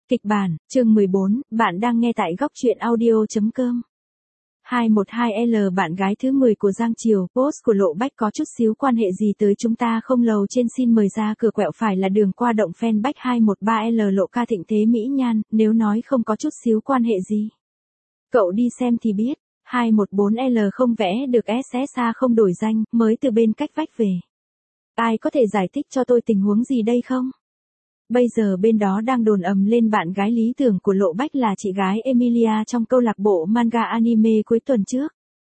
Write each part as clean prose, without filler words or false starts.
Kịch bản, chương 14, bạn đang nghe tại góc truyện audio.com. 212L bạn gái thứ 10 của Giang Triều, post của Lộ Bách có chút xíu quan hệ gì tới chúng ta không? Lầu trên xin mời ra cửa quẹo phải là đường qua động Phen Bách 213L Lộ ca thịnh thế mỹ nhan, nếu nói không có chút xíu quan hệ gì. Cậu đi xem thì biết, 214L không vẽ được SSA không đổi danh, mới từ bên cách vách về. Ai có thể giải thích cho tôi tình huống gì đây không? Bây giờ bên đó đang đồn ầm lên bạn gái lý tưởng của Lộ Bách là chị gái Emilia trong câu lạc bộ manga anime cuối tuần trước.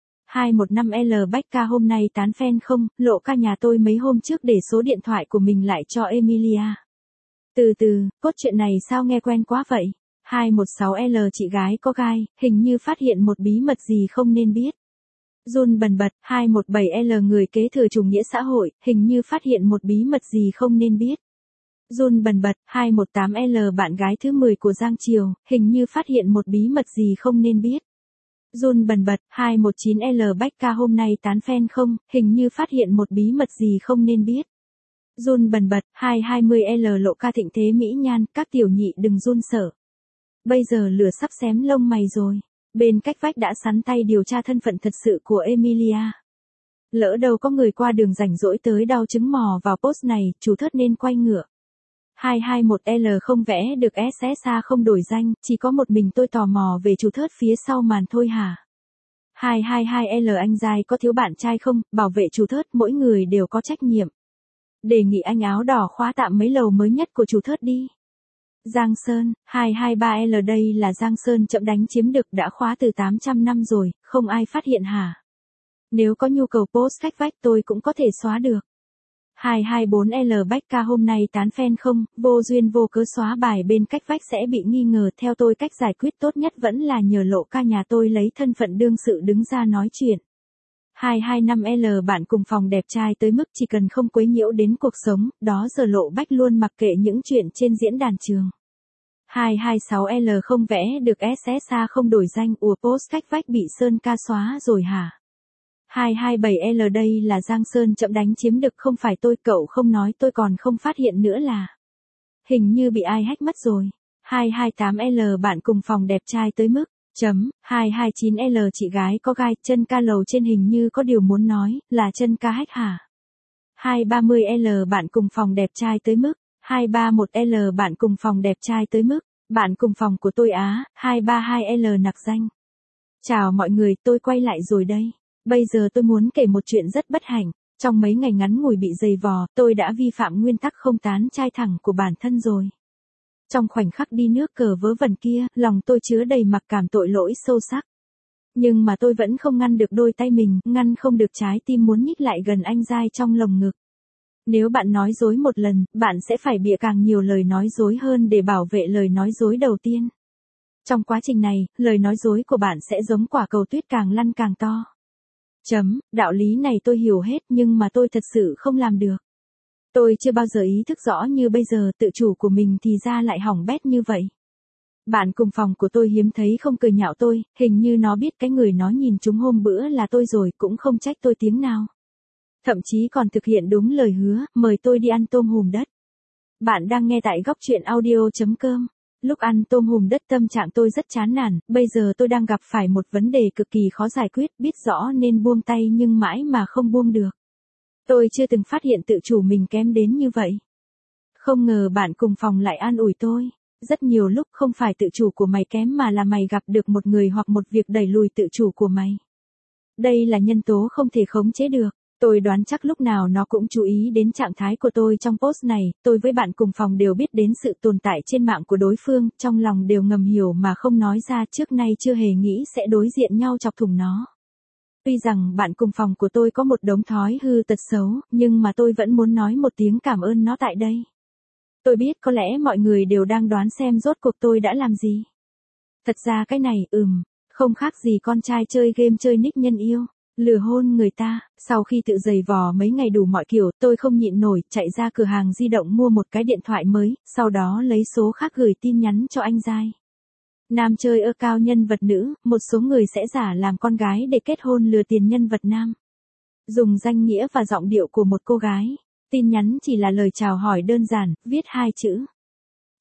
215L Bách ca hôm nay tán fan không? Lộ ca nhà tôi mấy hôm trước để số điện thoại của mình lại cho Emilia. Từ từ, cốt truyện này sao nghe quen quá vậy? 216L chị gái có gai, hình như phát hiện một bí mật gì không nên biết. Run bần bật, 217L người kế thừa chủ nghĩa xã hội, hình như phát hiện một bí mật gì không nên biết. Run bần bật, 218L bạn gái thứ 10 của Giang Triều, hình như phát hiện một bí mật gì không nên biết. Run bần bật, 219L Bách ca hôm nay tán fan không, hình như phát hiện một bí mật gì không nên biết. Run bần bật, 220L Lộ ca thịnh thế mỹ nhan, các tiểu nhị đừng run sợ. Bây giờ lửa sắp xém lông mày rồi. Bên cách vách đã sắn tay điều tra thân phận thật sự của Emilia. Lỡ đâu có người qua đường rảnh rỗi tới đau trứng mò vào post này, chủ thớt nên quay ngựa. 221L không vẽ được SSA không đổi danh, chỉ có một mình tôi tò mò về chủ thớt phía sau màn thôi hả? 222L anh giai có thiếu bạn trai không? Bảo vệ chủ thớt mỗi người đều có trách nhiệm. Đề nghị anh áo đỏ khóa tạm mấy lầu mới nhất của chủ thớt đi. Giang Sơn, 223L đây là Giang Sơn chậm đánh chiếm được đã khóa từ 800 năm rồi, không ai phát hiện hả? Nếu có nhu cầu post cách vách tôi cũng có thể xóa được. 224L Bách ca hôm nay tán fan không, vô duyên vô cớ xóa bài bên cách vách sẽ bị nghi ngờ, theo tôi cách giải quyết tốt nhất vẫn là nhờ Lộ ca nhà tôi lấy thân phận đương sự đứng ra nói chuyện. 225L bạn cùng phòng đẹp trai tới mức chỉ cần không quấy nhiễu đến cuộc sống, đó giờ Lộ Bách luôn mặc kệ những chuyện trên diễn đàn trường. 226L không vẽ được SSA không đổi danh, ùa post cách vách bị Sơn ca xóa rồi hả? 227L đây là Giang Sơn chậm đánh chiếm được không phải tôi, cậu không nói tôi còn không phát hiện nữa là. Hình như bị ai hack mất rồi. 228L bạn cùng phòng đẹp trai tới mức. 229L chị gái có gai, chân ca lầu trên hình như có điều muốn nói, là chân ca hack hả? 230L bạn cùng phòng đẹp trai tới mức. 231L bạn cùng phòng đẹp trai tới mức. Bạn cùng phòng của tôi á, 232L nặc danh. Chào mọi người, tôi quay lại rồi đây. Bây giờ tôi muốn kể một chuyện rất bất hạnh. Trong mấy ngày ngắn ngủi bị dày vò, tôi đã vi phạm nguyên tắc không tán trai thẳng của bản thân rồi. Trong khoảnh khắc đi nước cờ vớ vẩn kia, lòng tôi chứa đầy mặc cảm tội lỗi sâu sắc. Nhưng mà tôi vẫn không ngăn được đôi tay mình, ngăn không được trái tim muốn nhích lại gần anh giai trong lồng ngực. Nếu bạn nói dối một lần, bạn sẽ phải bịa càng nhiều lời nói dối hơn để bảo vệ lời nói dối đầu tiên. Trong quá trình này, lời nói dối của bạn sẽ giống quả cầu tuyết càng lăn càng to. Đạo lý này tôi hiểu hết nhưng mà tôi thật sự không làm được. Tôi chưa bao giờ ý thức rõ như bây giờ tự chủ của mình thì ra lại hỏng bét như vậy. Bạn cùng phòng của tôi hiếm thấy không cười nhạo tôi, hình như nó biết cái người nó nhìn trúng hôm bữa là tôi rồi, cũng không trách tôi tiếng nào. Thậm chí còn thực hiện đúng lời hứa, mời tôi đi ăn tôm hùm đất. Bạn đang nghe tại góc truyện audio.com. Lúc ăn tôm hùm đất tâm trạng tôi rất chán nản, bây giờ tôi đang gặp phải một vấn đề cực kỳ khó giải quyết, biết rõ nên buông tay nhưng mãi mà không buông được. Tôi chưa từng phát hiện tự chủ mình kém đến như vậy. Không ngờ bạn cùng phòng lại an ủi tôi. Rất nhiều lúc không phải tự chủ của mày kém mà là mày gặp được một người hoặc một việc đẩy lùi tự chủ của mày. Đây là nhân tố không thể khống chế được. Tôi đoán chắc lúc nào nó cũng chú ý đến trạng thái của tôi trong post này, tôi với bạn cùng phòng đều biết đến sự tồn tại trên mạng của đối phương, trong lòng đều ngầm hiểu mà không nói ra, trước nay chưa hề nghĩ sẽ đối diện nhau chọc thủng nó. Tuy rằng bạn cùng phòng của tôi có một đống thói hư tật xấu, nhưng mà tôi vẫn muốn nói một tiếng cảm ơn nó tại đây. Tôi biết có lẽ mọi người đều đang đoán xem rốt cuộc tôi đã làm gì. Thật ra cái này, không khác gì con trai chơi game chơi nick nhân yêu. Lừa hôn người ta, sau khi tự giày vò mấy ngày đủ mọi kiểu, tôi không nhịn nổi, chạy ra cửa hàng di động mua một cái điện thoại mới, sau đó lấy số khác gửi tin nhắn cho anh giai. Nam chơi ơ cao nhân vật nữ, một số người sẽ giả làm con gái để kết hôn lừa tiền nhân vật nam. Dùng danh nghĩa và giọng điệu của một cô gái. Tin nhắn chỉ là lời chào hỏi đơn giản, viết 2 chữ.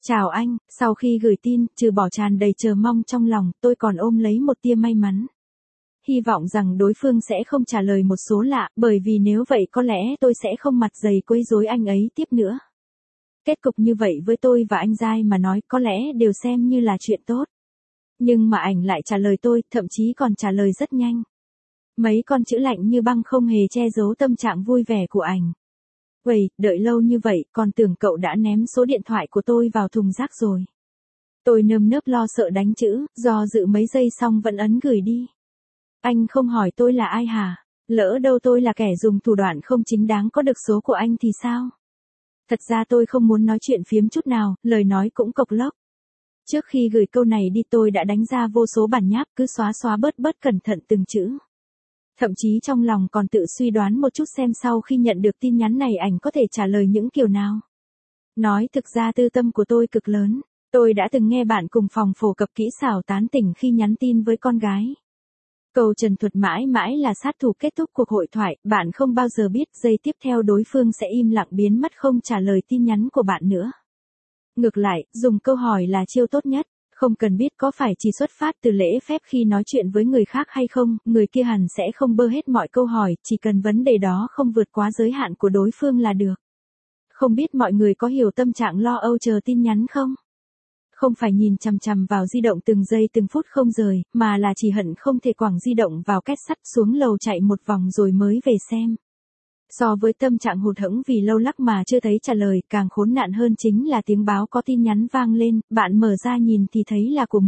Chào anh, sau khi gửi tin, trừ bỏ tràn đầy chờ mong trong lòng, tôi còn ôm lấy một tia may mắn. Hy vọng rằng đối phương sẽ không trả lời một số lạ, bởi vì nếu vậy có lẽ tôi sẽ không mặt dày quấy rối anh ấy tiếp nữa. Kết cục như vậy với tôi và anh Giai mà nói có lẽ đều xem như là chuyện tốt. Nhưng mà ảnh lại trả lời tôi, thậm chí còn trả lời rất nhanh. Mấy con chữ lạnh như băng không hề che giấu tâm trạng vui vẻ của ảnh. Vậy, đợi lâu như vậy, còn tưởng cậu đã ném số điện thoại của tôi vào thùng rác rồi. Tôi nơm nớp lo sợ đánh chữ, do dự mấy giây xong vẫn ấn gửi đi. Anh không hỏi tôi là ai hả? Lỡ đâu tôi là kẻ dùng thủ đoạn không chính đáng có được số của anh thì sao? Thật ra tôi không muốn nói chuyện phiếm chút nào, lời nói cũng cộc lốc. Trước khi gửi câu này đi tôi đã đánh ra vô số bản nháp, cứ xóa bớt cẩn thận từng chữ. Thậm chí trong lòng còn tự suy đoán một chút xem sau khi nhận được tin nhắn này ảnh có thể trả lời những kiểu nào. Nói thực ra tư tâm của tôi cực lớn. Tôi đã từng nghe bạn cùng phòng phổ cập kỹ xảo tán tỉnh khi nhắn tin với con gái. Câu trần thuật mãi mãi là sát thủ kết thúc cuộc hội thoại, bạn không bao giờ biết giây tiếp theo đối phương sẽ im lặng biến mất không trả lời tin nhắn của bạn nữa. Ngược lại, dùng câu hỏi là chiêu tốt nhất, không cần biết có phải chỉ xuất phát từ lễ phép khi nói chuyện với người khác hay không, người kia hẳn sẽ không bơ hết mọi câu hỏi, chỉ cần vấn đề đó không vượt quá giới hạn của đối phương là được. Không biết mọi người có hiểu tâm trạng lo âu chờ tin nhắn không? Không phải nhìn chằm chằm vào di động từng giây từng phút không rời, mà là chỉ hận không thể quẳng di động vào két sắt xuống lầu chạy một vòng rồi mới về xem. So với tâm trạng hụt hẫng vì lâu lắc mà chưa thấy trả lời, càng khốn nạn hơn chính là tiếng báo có tin nhắn vang lên, bạn mở ra nhìn thì thấy là của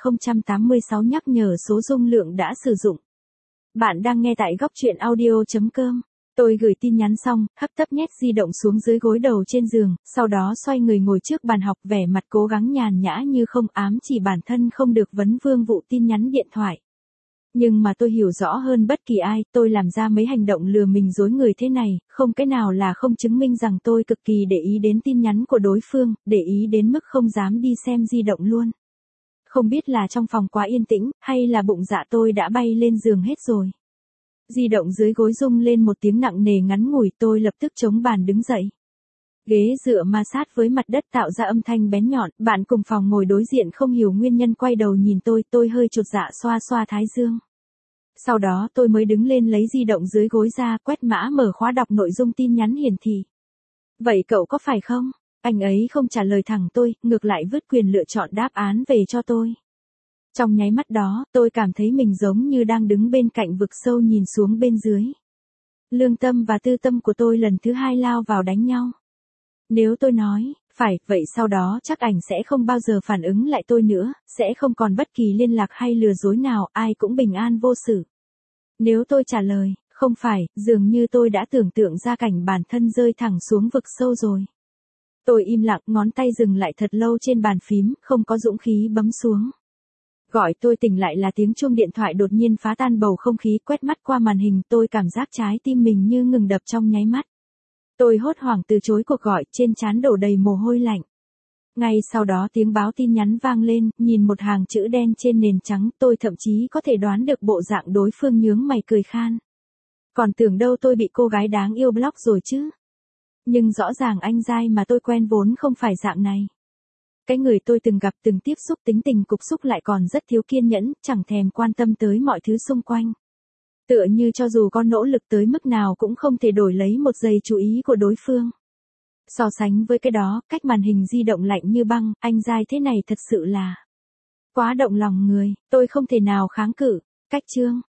10.086 nhắc nhở số dung lượng đã sử dụng. Bạn đang nghe tại góc truyện audio.com. Tôi gửi tin nhắn xong, hấp tấp nhét di động xuống dưới gối đầu trên giường, sau đó xoay người ngồi trước bàn học vẻ mặt cố gắng nhàn nhã như không, ám chỉ bản thân không được vấn vương vụ tin nhắn điện thoại. Nhưng mà tôi hiểu rõ hơn bất kỳ ai, tôi làm ra mấy hành động lừa mình dối người thế này, không cái nào là không chứng minh rằng tôi cực kỳ để ý đến tin nhắn của đối phương, để ý đến mức không dám đi xem di động luôn. Không biết là trong phòng quá yên tĩnh, hay là bụng dạ tôi đã bay lên giường hết rồi. Di động dưới gối rung lên một tiếng nặng nề ngắn ngủi, tôi lập tức chống bàn đứng dậy. Ghế dựa ma sát với mặt đất tạo ra âm thanh bén nhọn, bạn cùng phòng ngồi đối diện không hiểu nguyên nhân quay đầu nhìn tôi hơi chột dạ xoa xoa thái dương. Sau đó tôi mới đứng lên lấy di động dưới gối ra, quét mã mở khóa đọc nội dung tin nhắn hiển thị. Vậy cậu có phải không? Anh ấy không trả lời thẳng tôi, ngược lại vứt quyền lựa chọn đáp án về cho tôi. Trong nháy mắt đó, tôi cảm thấy mình giống như đang đứng bên cạnh vực sâu nhìn xuống bên dưới. Lương tâm và tư tâm của tôi lần thứ hai lao vào đánh nhau. Nếu tôi nói, phải, vậy sau đó chắc ảnh sẽ không bao giờ phản ứng lại tôi nữa, sẽ không còn bất kỳ liên lạc hay lừa dối nào, ai cũng bình an vô sự. Nếu tôi trả lời, không phải, dường như tôi đã tưởng tượng ra cảnh bản thân rơi thẳng xuống vực sâu rồi. Tôi im lặng, ngón tay dừng lại thật lâu trên bàn phím, không có dũng khí bấm xuống. Gọi tôi tỉnh lại là tiếng chuông điện thoại đột nhiên phá tan bầu không khí, quét mắt qua màn hình, tôi cảm giác trái tim mình như ngừng đập trong nháy mắt. Tôi hốt hoảng từ chối cuộc gọi, trên trán đổ đầy mồ hôi lạnh. Ngay sau đó tiếng báo tin nhắn vang lên, nhìn một hàng chữ đen trên nền trắng, tôi thậm chí có thể đoán được bộ dạng đối phương nhướng mày cười khan. Còn tưởng đâu tôi bị cô gái đáng yêu block rồi chứ. Nhưng rõ ràng anh Giai mà tôi quen vốn không phải dạng này. Cái người tôi từng gặp từng tiếp xúc tính tình cục xúc lại còn rất thiếu kiên nhẫn, chẳng thèm quan tâm tới mọi thứ xung quanh. Tựa như cho dù có nỗ lực tới mức nào cũng không thể đổi lấy một giây chú ý của đối phương. So sánh với cái đó, cách màn hình di động lạnh như băng, anh Giai thế này thật sự là quá động lòng người, tôi không thể nào kháng cự. Cách chương